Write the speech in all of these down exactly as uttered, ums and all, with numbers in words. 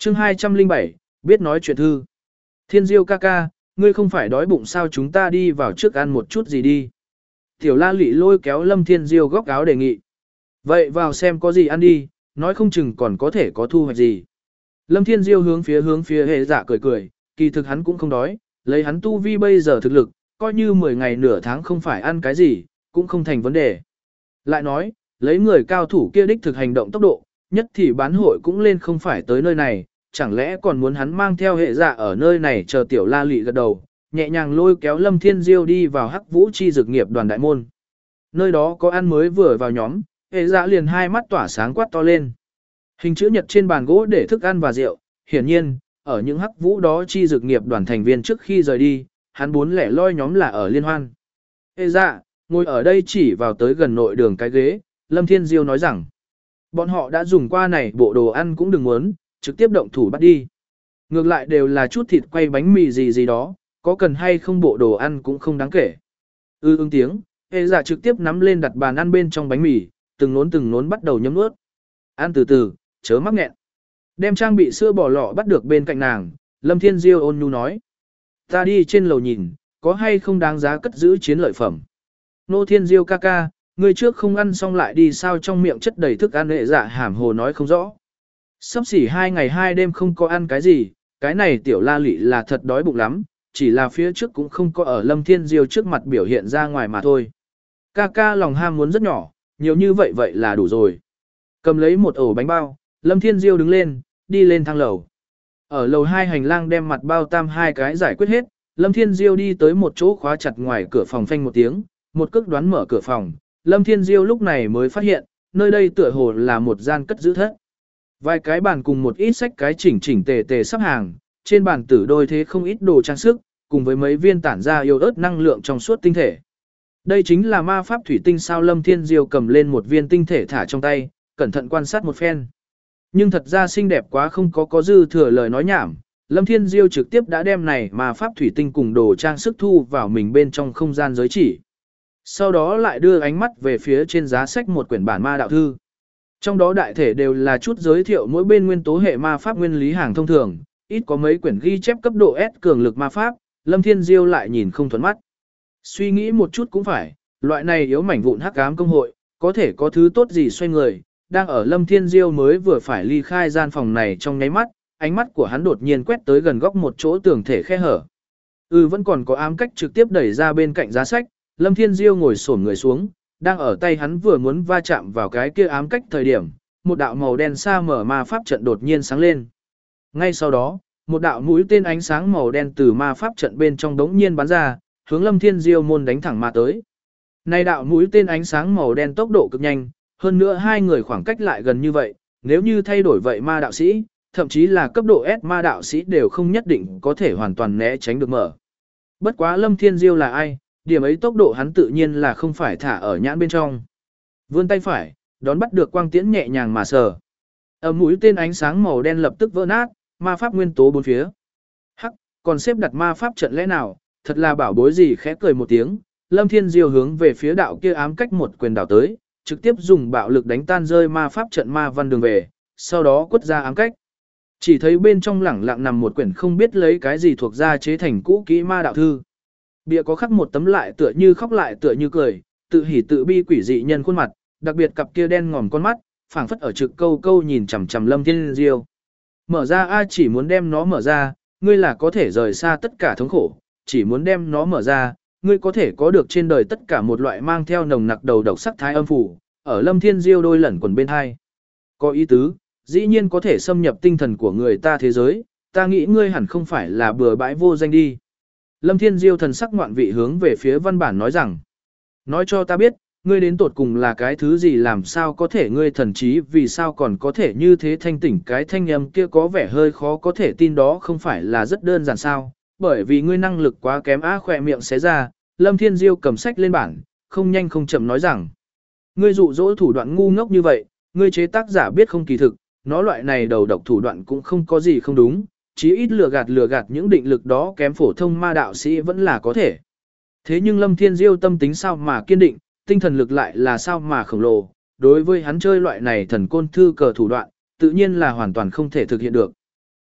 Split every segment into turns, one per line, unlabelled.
chương hai trăm linh bảy, biết nói chuyện thư. Thiên Diêu ca ca, ngươi không phải đói bụng sao, chúng ta đi vào trước ăn một chút gì đi. Tiểu La Lị lôi kéo Lâm Thiên Diêu góc áo đề nghị. Vậy vào xem có gì ăn đi, nói không chừng còn có thể có thu hoạch gì. Lâm Thiên Diêu hướng phía hướng phía hệ dạ cười cười, kỳ thực hắn cũng không đói, lấy hắn tu vi bây giờ thực lực, coi như mười ngày nửa tháng không phải ăn cái gì, cũng không thành vấn đề. Lại nói, lấy người cao thủ kia đích thực hành động tốc độ, nhất thì bán hội cũng lên không phải tới nơi này, chẳng lẽ còn muốn hắn mang theo hệ dạ ở nơi này chờ Tiểu La Lị gật đầu, nhẹ nhàng lôi kéo Lâm Thiên Diêu đi vào Hắc Vũ Chi Dược Nghiệp đoàn đại môn. Nơi đó có ăn mới vừa vào nhóm, hệ dạ liền hai mắt tỏa sáng quát to lên. Hình chữ nhật trên bàn gỗ để thức ăn và rượu, hiển nhiên, ở những Hắc Vũ đó Chi Dược Nghiệp đoàn thành viên trước khi rời đi, hắn bốn lẻ loi nhóm là ở liên hoan. Hệ dạ, ngồi ở đây chỉ vào tới gần nội đường cái ghế, Lâm Thiên Diêu nói rằng, bọn họ đã dùng qua này bộ đồ ăn cũng đừng muốn, trực tiếp động thủ bắt đi. Ngược lại đều là chút thịt quay bánh mì gì gì đó, có cần hay không bộ đồ ăn cũng không đáng kể. Ư ứng tiếng, hệ dạ trực tiếp nắm lên đặt bàn ăn bên trong bánh mì, từng nốn từng nốn bắt đầu nhấm nuốt. Ăn từ từ, chớ mắc nghẹn. Đem trang bị sữa bò lọ bắt được bên cạnh nàng, Lâm Thiên Diêu ôn nhu nói. Ta đi trên lầu nhìn, có hay không đáng giá cất giữ chiến lợi phẩm. Nô Thiên Diêu ca ca, người trước không ăn xong lại đi sao, trong miệng chất đầy thức ăn, hệ dạ hàm hồ nói không rõ. Sắp xỉ hai ngày hai đêm không có ăn cái gì, cái này Tiểu La Lị là thật đói bụng lắm, chỉ là phía trước cũng không có ở Lâm Thiên Diêu trước mặt biểu hiện ra ngoài mà thôi. Ca ca lòng ham muốn rất nhỏ, nhiều như vậy vậy là đủ rồi. Cầm lấy một ổ bánh bao, Lâm Thiên Diêu đứng lên, đi lên thang lầu. Ở lầu hai hành lang đem mặt bao tam hai cái giải quyết hết, Lâm Thiên Diêu đi tới một chỗ khóa chặt ngoài cửa phòng, phanh một tiếng, một cước đoán mở cửa phòng. Lâm Thiên Diêu lúc này mới phát hiện, nơi đây tựa hồ là một gian cất giữ thất. Vài cái bàn cùng một ít sách cái chỉnh chỉnh tề tề sắp hàng, trên bàn tử đôi thế không ít đồ trang sức, cùng với mấy viên tản ra yêu ớt năng lượng trong suốt tinh thể. Đây chính là ma pháp thủy tinh sao? Lâm Thiên Diêu cầm lên một viên tinh thể thả trong tay, cẩn thận quan sát một phen. Nhưng thật ra xinh đẹp quá, không có có dư thừa lời nói nhảm. Lâm Thiên Diêu trực tiếp đã đem này ma pháp thủy tinh cùng đồ trang sức thu vào mình bên trong không gian giới chỉ. Sau đó lại đưa ánh mắt về phía trên giá sách một quyển bản ma đạo thư. Trong đó đại thể đều là chút giới thiệu mỗi bên nguyên tố hệ ma pháp nguyên lý hàng thông thường, ít có mấy quyển ghi chép cấp độ S cường lực ma pháp, Lâm Thiên Diêu lại nhìn không thuận mắt. Suy nghĩ một chút cũng phải, loại này yếu mảnh vụn hắc ám công hội, có thể có thứ tốt gì xoay người, đang ở Lâm Thiên Diêu mới vừa phải ly khai gian phòng này trong nháy mắt, ánh mắt của hắn đột nhiên quét tới gần góc một chỗ tường thể khe hở. Ừ, vẫn còn có ám cách trực tiếp đẩy ra bên cạnh giá sách, Lâm Thiên Diêu ngồi xổm người xuống, đang ở tay hắn vừa muốn va chạm vào cái kia ám cách thời điểm, một đạo màu đen xa mở ma pháp trận đột nhiên sáng lên. Ngay sau đó, một đạo mũi tên ánh sáng màu đen từ ma pháp trận bên trong đống nhiên bắn ra, hướng Lâm Thiên Diêu môn đánh thẳng mà tới. Này đạo mũi tên ánh sáng màu đen tốc độ cực nhanh, hơn nữa hai người khoảng cách lại gần như vậy, nếu như thay đổi vậy ma đạo sĩ, thậm chí là cấp độ S ma đạo sĩ đều không nhất định có thể hoàn toàn né tránh được mở. Bất quá Lâm Thiên Diêu là ai, điểm ấy tốc độ hắn tự nhiên là không phải thả ở nhãn bên trong. Vươn tay phải, đón bắt được quang tiễn nhẹ nhàng mà sờ. Ầm, mũi tên ánh sáng màu đen lập tức vỡ nát, ma pháp nguyên tố bốn phía. Hắc, còn xếp đặt ma pháp trận lẽ nào, thật là bảo bối gì, khẽ cười một tiếng, Lâm Thiên Diêu hướng về phía đạo kia ám cách một quyền đảo tới, trực tiếp dùng bạo lực đánh tan rơi ma pháp trận ma văn đường về, sau đó quất ra ám cách. Chỉ thấy bên trong lẳng lặng nằm một quyển không biết lấy cái gì thuộc ra chế thành cũ kỹ ma đạo thư. Bìa có khắc một tấm lại tựa như khóc lại tựa như cười, tự hỉ tự bi quỷ dị nhân khuôn mặt, đặc biệt cặp kia đen ngòm con mắt, phảng phất ở trực câu câu nhìn chằm chằm Lâm Thiên Diêu. Mở ra a, chỉ muốn đem nó mở ra, ngươi là có thể rời xa tất cả thống khổ, chỉ muốn đem nó mở ra, ngươi có thể có được trên đời tất cả một loại mang theo nồng nặc đầu độc sắc thái âm phủ, ở Lâm Thiên Diêu đôi lẩn quẩn bên hai. Có ý tứ, dĩ nhiên có thể xâm nhập tinh thần của người ta thế giới, ta nghĩ ngươi hẳn không phải là bừa bãi vô danh đi. Lâm Thiên Diêu thần sắc ngoạn vị hướng về phía văn bản nói rằng, nói cho ta biết, ngươi đến tột cùng là cái thứ gì, làm sao có thể ngươi thần trí vì sao còn có thể như thế thanh tỉnh, cái thanh âm kia có vẻ hơi khó có thể tin, đó không phải là rất đơn giản sao, bởi vì ngươi năng lực quá kém á. Khỏe miệng xé ra, Lâm Thiên Diêu cầm sách lên bảng, không nhanh không chậm nói rằng, ngươi dụ dỗ thủ đoạn ngu ngốc như vậy, ngươi chế tác giả biết không, kỳ thực, nó loại này đầu độc thủ đoạn cũng không có gì không đúng, chí ít lừa gạt lừa gạt những định lực đó kém phổ thông ma đạo sĩ vẫn là có thể. Thế nhưng Lâm Thiên Diêu tâm tính sao mà kiên định, tinh thần lực lại là sao mà khổng lồ, đối với hắn chơi loại này thần côn thư cờ thủ đoạn, tự nhiên là hoàn toàn không thể thực hiện được.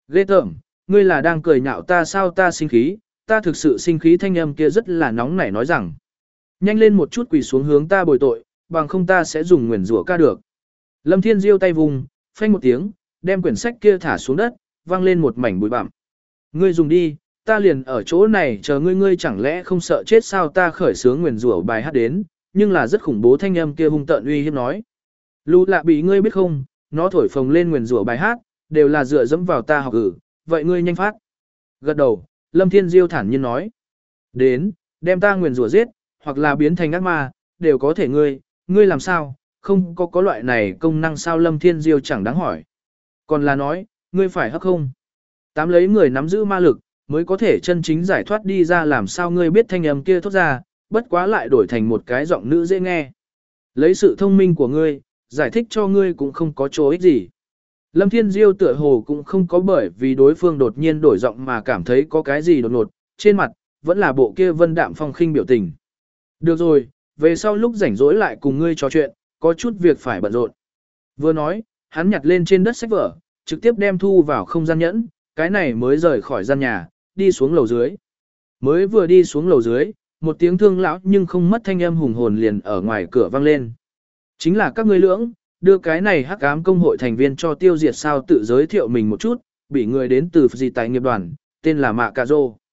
Ghê tởm, ngươi là đang cười nhạo ta sao ta sinh khí, ta thực sự sinh khí thanh âm kia rất là nóng nảy nói rằng. Nhanh lên một chút quỳ xuống hướng ta bồi tội, bằng không ta sẽ dùng nguyền rủa ca được. Lâm Thiên Diêu tay vùng, phanh một tiếng, đem quyển sách kia thả xuống đất, vang lên một mảnh bụi bặm. Ngươi dùng đi, ta liền ở chỗ này chờ ngươi ngươi chẳng lẽ không sợ chết sao ta khởi sướng nguyền rủa bài hát đến, nhưng là rất khủng bố thanh âm kia hung tợn uy hiếp nói. Lũ lạ bị ngươi biết không, nó thổi phồng lên nguyền rủa bài hát, đều là dựa dẫm vào ta học ử, vậy ngươi nhanh phát. Gật đầu, Lâm Thiên Diêu thản nhiên nói. Đến, đem ta nguyền rủa giết, hoặc là biến thành ác ma, đều có thể ngươi, ngươi làm sao, không có có loại này công năng sao Lâm Thiên Diêu chẳng đáng hỏi. Còn là nói, ngươi phải hấp không? Tám lấy người nắm giữ ma lực, mới có thể chân chính giải thoát đi ra làm sao ngươi biết thanh âm kia thốt ra, bất quá lại đổi thành một cái giọng nữ dễ nghe. Lấy sự thông minh của ngươi, giải thích cho ngươi cũng không có chỗ ích gì. Lâm Thiên Diêu tựa hồ cũng không có bởi vì đối phương đột nhiên đổi giọng mà cảm thấy có cái gì đột ngột, trên mặt, vẫn là bộ kia vân đạm phong khinh biểu tình. Được rồi, về sau lúc rảnh rỗi lại cùng ngươi trò chuyện, có chút việc phải bận rộn. Vừa nói, hắn nhặt lên trên đất sách vở, trực tiếp đem thu vào không gian nhẫn, cái này mới rời khỏi gian nhà, đi xuống lầu dưới. Mới vừa đi xuống lầu dưới, một tiếng thương lão nhưng không mất thanh âm hùng hồn liền ở ngoài cửa vang lên. Chính là các ngươi lưỡng, đưa cái này hắc ám công hội thành viên cho tiêu diệt sao tự giới thiệu mình một chút, bị người đến từ gì tài nghiệp đoàn, tên là Mạ Cà Rô.